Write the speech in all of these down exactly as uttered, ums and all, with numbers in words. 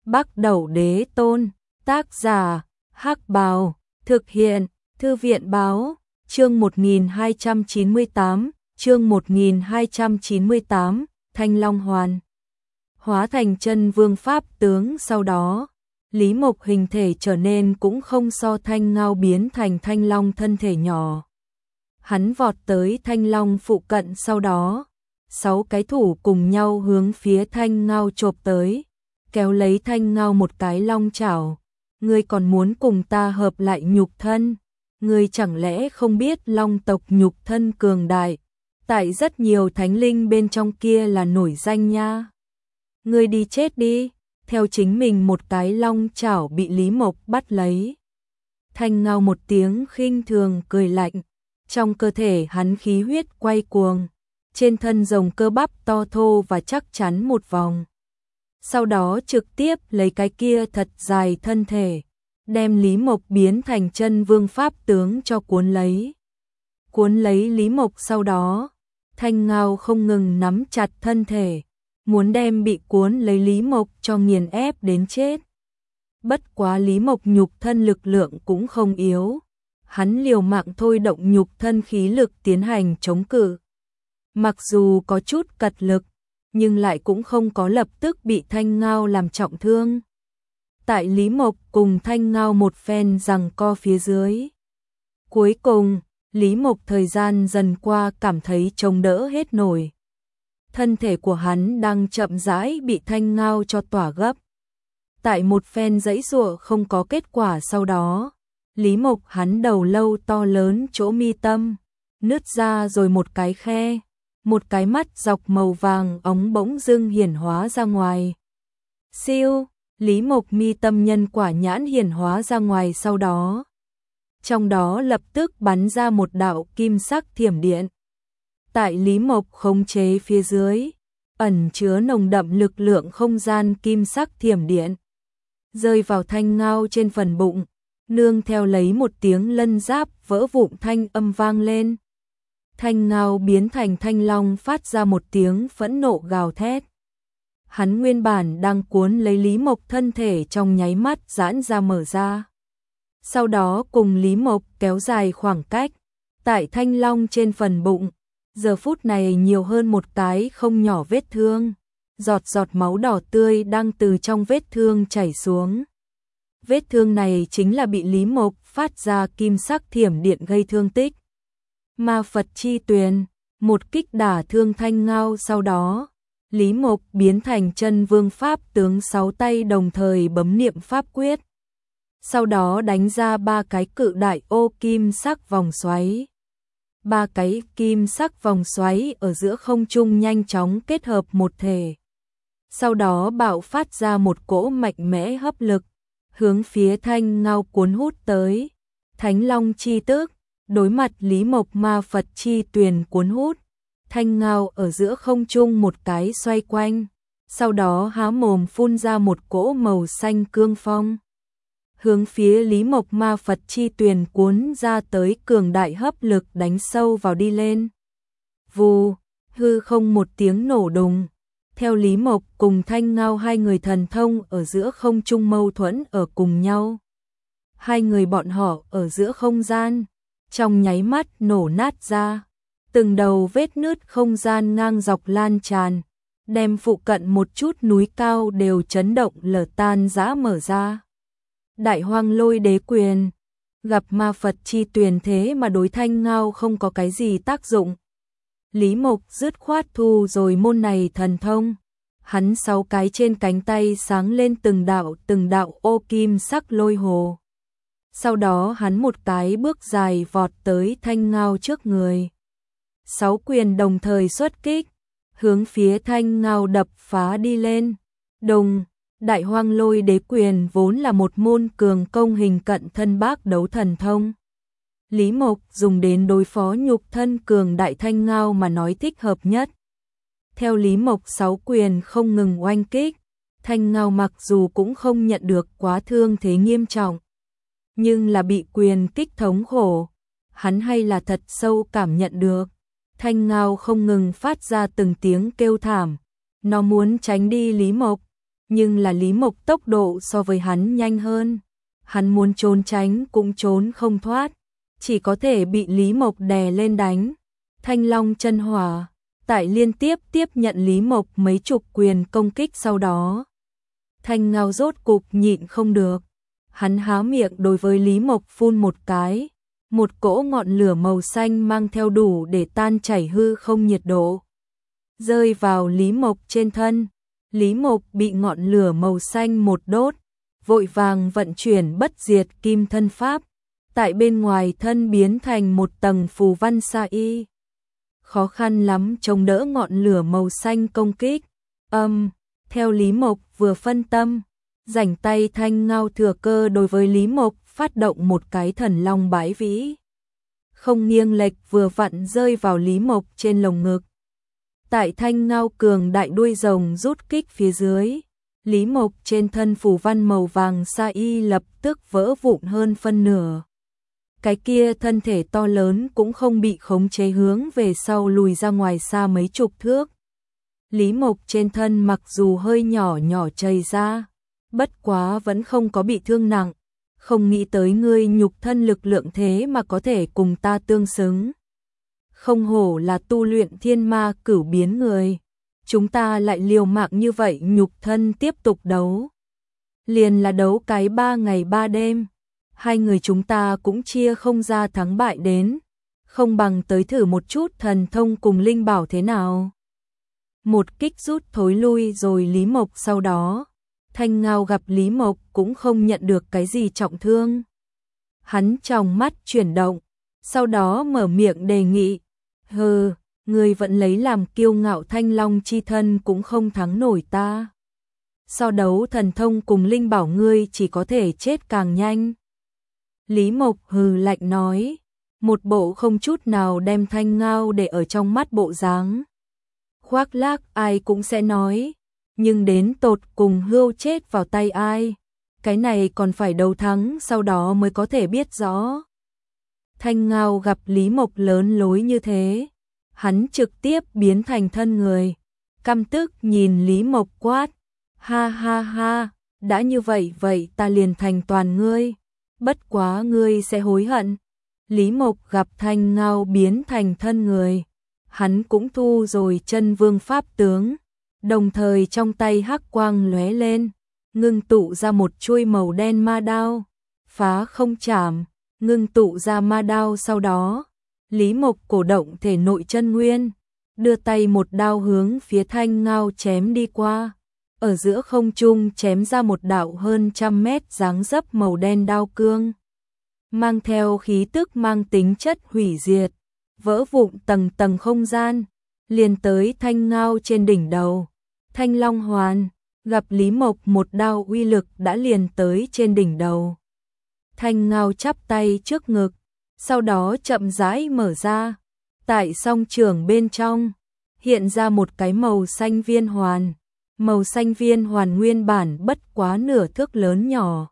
Bắc Đẩu Đế Tôn, tác giả, Hắc Bào, thực hiện, Thư viện Báo, chương một nghìn hai trăm chín mươi tám, chương một nghìn hai trăm chín mươi tám, Thanh Long Hoàn. Hóa thành chân vương pháp tướng sau đó, Lý Mộc hình thể trở nên cũng không so Thanh Ngao biến thành Thanh Long thân thể nhỏ. Hắn vọt tới Thanh Long phụ cận sau đó, sáu cái thủ cùng nhau hướng phía Thanh Ngao chộp tới, kéo lấy Thanh Ngao một cái long chảo. Ngươi còn muốn cùng ta hợp lại nhục thân? Ngươi chẳng lẽ không biết long tộc nhục thân cường đại, tại rất nhiều thánh linh bên trong kia là nổi danh nha. Ngươi đi chết đi, theo chính mình một cái long chảo bị Lý Mộc bắt lấy. Thanh Ngao một tiếng khinh thường cười lạnh, trong cơ thể hắn khí huyết quay cuồng, trên thân rồng cơ bắp to thô và chắc chắn một vòng. Sau đó trực tiếp lấy cái kia thật dài thân thể, đem Lý Mộc biến thành chân vương pháp tướng cho cuốn lấy. Cuốn lấy Lý Mộc sau đó, Thanh Ngao không ngừng nắm chặt thân thể, muốn đem bị cuốn lấy Lý Mộc cho nghiền ép đến chết. Bất quá Lý Mộc nhục thân lực lượng cũng không yếu, hắn liều mạng thôi động nhục thân khí lực tiến hành chống cự. Mặc dù có chút cật lực, nhưng lại cũng không có lập tức bị Thanh Ngao làm trọng thương. Tại Lý Mộc cùng Thanh Ngao một phen giằng co phía dưới. Cuối cùng, Lý Mộc thời gian dần qua cảm thấy chống đỡ hết nổi. Thân thể của hắn đang chậm rãi bị Thanh Ngao cho tỏa gấp. Tại một phen giãy giụa không có kết quả sau đó, Lý Mộc hắn đầu lâu to lớn chỗ mi tâm, nứt ra rồi một cái khe, một cái mắt dọc màu vàng óng bỗng dưng hiển hóa ra ngoài. Siêu, Lý Mộc mi tâm nhân quả nhãn hiển hóa ra ngoài sau đó. Trong đó lập tức bắn ra một đạo kim sắc thiểm điện. Tại Lý Mộc khống chế phía dưới, ẩn chứa nồng đậm lực lượng không gian kim sắc thiểm điện. Rơi vào Thanh Ngao trên phần bụng, nương theo lấy một tiếng lân giáp vỡ vụn thanh âm vang lên. Thanh Ngao biến thành Thanh Long phát ra một tiếng phẫn nộ gào thét. Hắn nguyên bản đang cuốn lấy Lý Mộc thân thể trong nháy mắt giãn ra mở ra. Sau đó cùng Lý Mộc kéo dài khoảng cách, tại Thanh Long trên phần bụng, giờ phút này nhiều hơn một cái không nhỏ vết thương. Giọt giọt máu đỏ tươi đang từ trong vết thương chảy xuống. Vết thương này chính là bị Lý Mộc phát ra kim sắc thiểm điện gây thương tích. Ma Phật chi tuyền, một kích đả thương Thanh Ngao sau đó, Lý Mộc biến thành chân vương pháp tướng sáu tay đồng thời bấm niệm pháp quyết. Sau đó đánh ra ba cái cự đại ô kim sắc vòng xoáy. Ba cái kim sắc vòng xoáy ở giữa không trung nhanh chóng kết hợp một thể. Sau đó bạo phát ra một cỗ mạnh mẽ hấp lực, hướng phía Thanh Ngao cuốn hút tới. Thánh Long chi tức, đối mặt Lý Mộc Ma Phật chi tuyền cuốn hút, Thanh Ngao ở giữa không trung một cái xoay quanh, sau đó há mồm phun ra một cỗ màu xanh cương phong. Hướng phía Lý Mộc Ma Phật chi tuyền cuốn ra tới cường đại hấp lực đánh sâu vào đi lên. Vù, hư không một tiếng nổ đùng. Theo Lý Mộc cùng Thanh Ngao hai người thần thông ở giữa không trung mâu thuẫn ở cùng nhau. Hai người bọn họ ở giữa không gian, trong nháy mắt nổ nát ra. Từng đầu vết nứt không gian ngang dọc lan tràn, đem phụ cận một chút núi cao đều chấn động lở tan rã mở ra. Đại Hoang Lôi Đế Quyền, gặp Ma Phật chi tuyền thế mà đối Thanh Ngao không có cái gì tác dụng. Lý Mộc dứt khoát thu rồi môn này thần thông. Hắn sáu cái trên cánh tay sáng lên từng đạo từng đạo ô kim sắc lôi hồ. Sau đó hắn một cái bước dài vọt tới Thanh Ngao trước người. Sáu quyền đồng thời xuất kích, hướng phía Thanh Ngao đập phá đi lên. Đồng, Đại Hoang Lôi Đế Quyền vốn là một môn cường công hình cận thân bác đấu thần thông. Lý Mộc dùng đến đối phó nhục thân cường đại Thanh Ngao mà nói thích hợp nhất. Theo Lý Mộc sáu quyền không ngừng oanh kích, Thanh Ngao mặc dù cũng không nhận được quá thương thế nghiêm trọng, nhưng là bị quyền kích thống khổ, hắn hay là thật sâu cảm nhận được. Thanh Ngao không ngừng phát ra từng tiếng kêu thảm, nó muốn tránh đi Lý Mộc, nhưng là Lý Mộc tốc độ so với hắn nhanh hơn. Hắn muốn trốn tránh cũng trốn không thoát, chỉ có thể bị Lý Mộc đè lên đánh. Thanh Long chân hỏa, tại liên tiếp tiếp nhận Lý Mộc mấy chục quyền công kích sau đó. Thanh Ngao rốt cục nhịn không được. Hắn há miệng đối với Lý Mộc phun một cái. Một cỗ ngọn lửa màu xanh mang theo đủ để tan chảy hư không nhiệt độ. Rơi vào Lý Mộc trên thân. Lý Mộc bị ngọn lửa màu xanh một đốt. Vội vàng vận chuyển bất diệt kim thân pháp. Tại bên ngoài thân biến thành một tầng phù văn sa y. Khó khăn lắm chống đỡ ngọn lửa màu xanh công kích. Âm, theo Lý Mộc vừa phân tâm. Rảnh tay Thanh Ngao thừa cơ đối với Lý Mộc phát động một cái thần long bái vĩ. Không nghiêng lệch vừa vặn rơi vào Lý Mộc trên lồng ngực. Tại Thanh Ngao cường đại đuôi rồng rút kích phía dưới. Lý Mộc trên thân phù văn màu vàng sa y lập tức vỡ vụn hơn phân nửa. Cái kia thân thể to lớn cũng không bị khống chế hướng về sau lùi ra ngoài xa mấy chục thước. Lý Mộc trên thân mặc dù hơi nhỏ nhỏ chảy ra, bất quá vẫn không có bị thương nặng. Không nghĩ tới ngươi nhục thân lực lượng thế mà có thể cùng ta tương xứng. Không hổ là tu luyện thiên ma cửu biến người. Chúng ta lại liều mạng như vậy nhục thân tiếp tục đấu. Liền là đấu cái ba ngày ba đêm. Hai người chúng ta cũng chia không ra thắng bại đến. Không bằng tới thử một chút thần thông cùng linh bảo thế nào. Một kích rút thối lui rồi Lý Mộc sau đó. Thanh Ngao gặp Lý Mộc cũng không nhận được cái gì trọng thương. Hắn trong mắt chuyển động. Sau đó mở miệng đề nghị. Hừ, ngươi vẫn lấy làm kiêu ngạo Thanh Long chi thân cũng không thắng nổi ta. So đấu thần thông cùng linh bảo ngươi chỉ có thể chết càng nhanh. Lý Mộc hừ lạnh nói. Một bộ không chút nào đem Thanh Ngao để ở trong mắt bộ dáng. Khoác lác ai cũng sẽ nói. Nhưng đến tột cùng hươu chết vào tay ai. Cái này còn phải đấu thắng sau đó mới có thể biết rõ. Thanh Ngao gặp Lý Mộc lớn lối như thế. Hắn trực tiếp biến thành thân người. Căm tức nhìn Lý Mộc quát. Ha ha ha, đã như vậy vậy ta liền thành toàn ngươi. Bất quá ngươi sẽ hối hận. Lý Mộc gặp Thanh Ngao biến thành thân người. Hắn cũng thu rồi chân vương pháp tướng. Đồng thời trong tay hắc quang lóe lên. Ngưng tụ ra một chuôi màu đen ma đao. Phá không chạm. Ngưng tụ ra ma đao sau đó. Lý Mộc cổ động thể nội chân nguyên. Đưa tay một đao hướng phía Thanh Ngao chém đi qua. Ở giữa không trung chém ra một đạo hơn trăm mét dáng dấp màu đen đao cương. Mang theo khí tức mang tính chất hủy diệt. Vỡ vụn tầng tầng không gian. Liền tới Thanh Ngao trên đỉnh đầu. Thanh Long hoàn. Gặp Lý Mộc một đao uy lực đã liền tới trên đỉnh đầu. Thanh Ngao chắp tay trước ngực. Sau đó chậm rãi mở ra. Tại song trường bên trong. Hiện ra một cái màu xanh viên hoàn. Màu xanh viên hoàn nguyên bản bất quá nửa thước lớn nhỏ.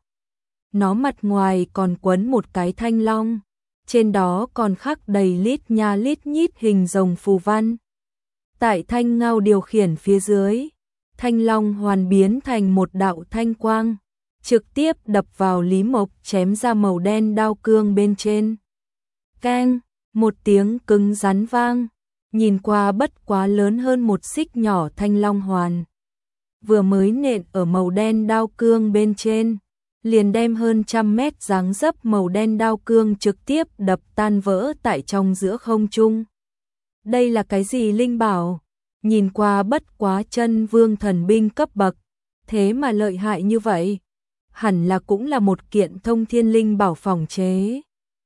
Nó mặt ngoài còn quấn một cái thanh long. Trên đó còn khắc đầy lít nha lít nhít hình rồng phù văn. Tại Thanh Ngao điều khiển phía dưới. Thanh long hoàn biến thành một đạo thanh quang. Trực tiếp đập vào Lý Mộc chém ra màu đen đao cương bên trên. Keng, một tiếng cứng rắn vang. Nhìn qua bất quá lớn hơn một xích nhỏ thanh long hoàn. Vừa mới nện ở màu đen đao cương bên trên. Liền đem hơn trăm mét dáng dấp màu đen đao cương trực tiếp đập tan vỡ tại trong giữa không trung. Đây là cái gì linh bảo? Nhìn qua bất quá chân vương thần binh cấp bậc. Thế mà lợi hại như vậy. Hẳn là cũng là một kiện thông thiên linh bảo phòng chế.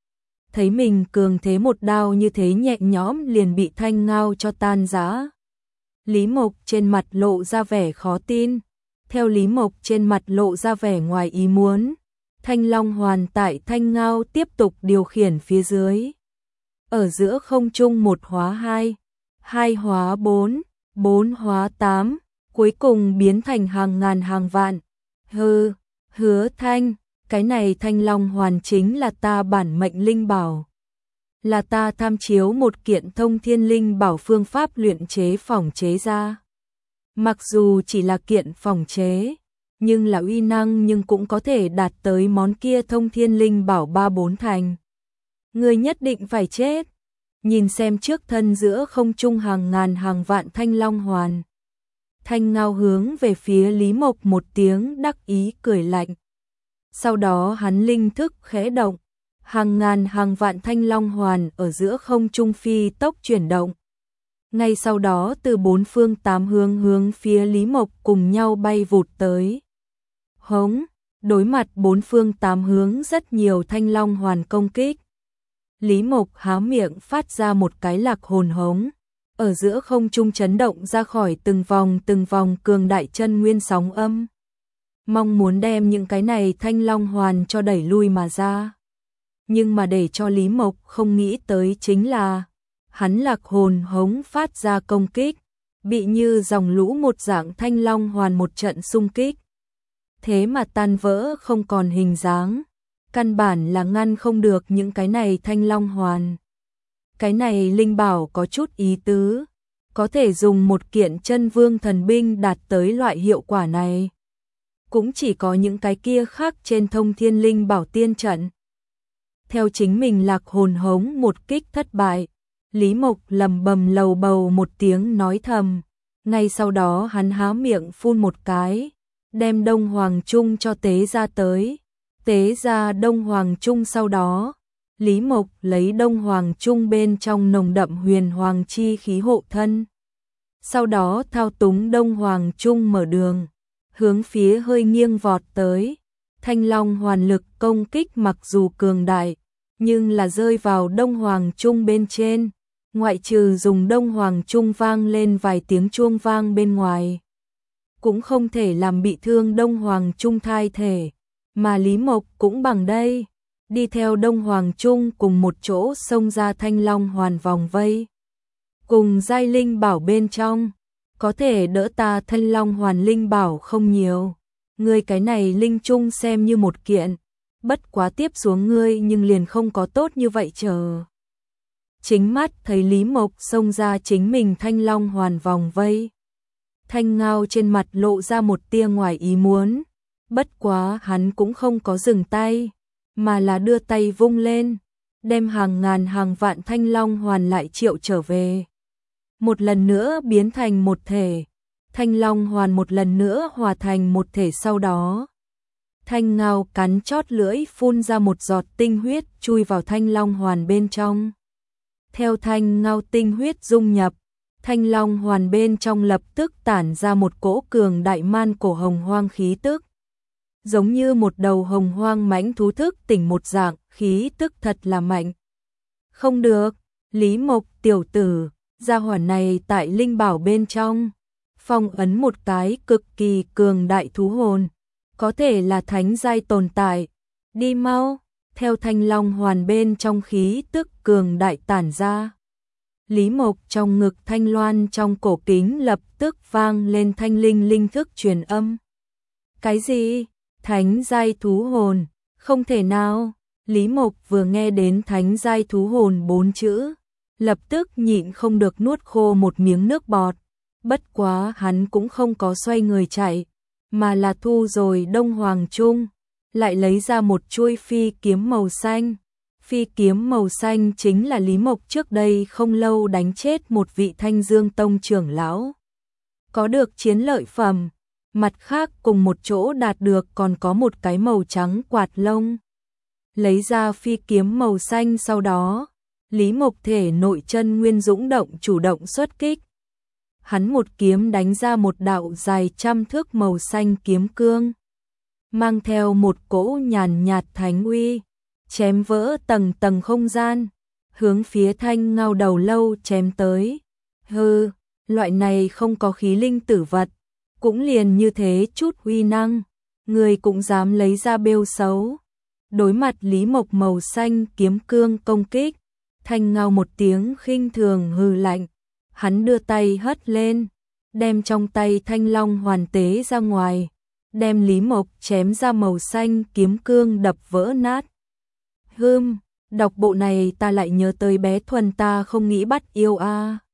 Thấy mình cường thế một đao như thế nhẹ nhõm liền bị Thanh Ngao cho tan rã. Lý Mộc trên mặt lộ ra vẻ khó tin. Theo Lý Mộc trên mặt lộ ra vẻ ngoài ý muốn. Thanh Long hoàn tại Thanh Ngao tiếp tục điều khiển phía dưới. Ở giữa không trung một hóa hai, hai hóa bốn, bốn hóa tám, cuối cùng biến thành hàng ngàn hàng vạn. Hừ, Hứa Thanh, cái này Thanh Long hoàn chính là ta bản mệnh linh bảo. Là ta tham chiếu một kiện thông thiên linh bảo phương pháp luyện chế phỏng chế ra. Mặc dù chỉ là kiện phòng chế, nhưng là uy năng nhưng cũng có thể đạt tới món kia thông thiên linh bảo ba bốn thành. Người nhất định phải chết. Nhìn xem trước thân giữa không trung hàng ngàn hàng vạn thanh long hoàn. Thanh Ngao hướng về phía Lý Mộc một tiếng đắc ý cười lạnh. Sau đó hắn linh thức khẽ động, hàng ngàn hàng vạn thanh long hoàn ở giữa không trung phi tốc chuyển động. Ngay sau đó từ bốn phương tám hướng hướng phía Lý Mộc cùng nhau bay vụt tới. Hống, đối mặt bốn phương tám hướng rất nhiều thanh long hoàn công kích. Lý Mộc há miệng phát ra một cái lạc hồn hống, ở giữa không trung chấn động ra khỏi từng vòng từng vòng cường đại chân nguyên sóng âm. Mong muốn đem những cái này thanh long hoàn cho đẩy lui mà ra. Nhưng mà để cho Lý Mộc không nghĩ tới chính là, hắn lạc hồn hống phát ra công kích, bị như dòng lũ một dạng thanh long hoàn một trận xung kích. Thế mà tan vỡ không còn hình dáng, căn bản là ngăn không được những cái này thanh long hoàn. Cái này linh bảo có chút ý tứ, có thể dùng một kiện chân vương thần binh đạt tới loại hiệu quả này. Cũng chỉ có những cái kia khác trên thông thiên linh bảo tiên trận. Theo chính mình lạc hồn hống một kích thất bại, Lý Mộc lầm bầm lầu bầu một tiếng nói thầm. Ngay sau đó hắn há miệng phun một cái, đem Đông Hoàng Trung cho tế ra tới. Tế ra Đông Hoàng Trung sau đó, Lý Mộc lấy Đông Hoàng Trung bên trong nồng đậm huyền hoàng chi khí hộ thân. Sau đó thao túng Đông Hoàng Trung mở đường, hướng phía hơi nghiêng vọt tới. Thanh long hoàn lực công kích mặc dù cường đại, nhưng là rơi vào Đông Hoàng Trung bên trên, ngoại trừ dùng Đông Hoàng Trung vang lên vài tiếng chuông vang bên ngoài, cũng không thể làm bị thương Đông Hoàng Trung thai thể, mà Lý Mộc cũng bằng đây, đi theo Đông Hoàng Trung cùng một chỗ xông ra thanh long hoàn vòng vây. Cùng giai linh bảo bên trong, có thể đỡ ta thanh long hoàn linh bảo không nhiều, ngươi cái này linh trung xem như một kiện, bất quá tiếp xuống ngươi nhưng liền không có tốt như vậy chờ. Chính mắt thấy Lý Mộc xông ra chính mình thanh long hoàn vòng vây. Thanh Ngao trên mặt lộ ra một tia ngoài ý muốn, bất quá hắn cũng không có dừng tay, mà là đưa tay vung lên, đem hàng ngàn hàng vạn thanh long hoàn lại triệu trở về. Một lần nữa biến thành một thể, thanh long hoàn một lần nữa hòa thành một thể sau đó. Thanh Ngao cắn chót lưỡi phun ra một giọt tinh huyết chui vào thanh long hoàn bên trong. Theo thanh ngao tinh huyết dung nhập, thanh long hoàn bên trong lập tức tản ra một cỗ cường đại man cổ hồng hoang khí tức. Giống như một đầu hồng hoang mãnh thú thức tỉnh một dạng, khí tức thật là mạnh. Không được, Lý Mộc tiểu tử, gia hỏa này tại linh bảo bên trong, phong ấn một cái cực kỳ cường đại thú hồn, có thể là thánh giai tồn tại. Đi mau, theo thanh long hoàn bên trong khí tức cường đại tản ra. Lý Mộc trong ngực thanh loan trong cổ kính lập tức vang lên thanh linh linh thức truyền âm. Cái gì? Thánh giai thú hồn? Không thể nào. Lý Mộc vừa nghe đến thánh giai thú hồn bốn chữ, lập tức nhịn không được nuốt khô một miếng nước bọt. Bất quá hắn cũng không có xoay người chạy, mà là thu rồi Đông Hoàng Trung, lại lấy ra một chuôi phi kiếm màu xanh. Phi kiếm màu xanh chính là Lý Mộc trước đây không lâu đánh chết một vị Thanh Dương Tông trưởng lão. Có được chiến lợi phẩm, mặt khác cùng một chỗ đạt được còn có một cái màu trắng quạt lông. Lấy ra phi kiếm màu xanh sau đó, Lý Mộc thể nội chân nguyên dũng động chủ động xuất kích. Hắn một kiếm đánh ra một đạo dài trăm thước màu xanh kiếm cương, mang theo một cỗ nhàn nhạt thánh uy, chém vỡ tầng tầng không gian, hướng phía Thanh Ngao đầu lâu chém tới. Hừ, loại này không có khí linh tử vật, cũng liền như thế chút uy năng, người cũng dám lấy ra bêu xấu. Đối mặt Lý Mộc màu xanh kiếm cương công kích, Thanh Ngao một tiếng khinh thường hừ lạnh, hắn đưa tay hất lên, đem trong tay thanh long hoàn tế ra ngoài, đem Lý Mộc chém ra màu xanh kiếm cương đập vỡ nát. Hừm, đọc bộ này ta lại nhớ tới bé Thuần ta không nghĩ bắt yêu a. À.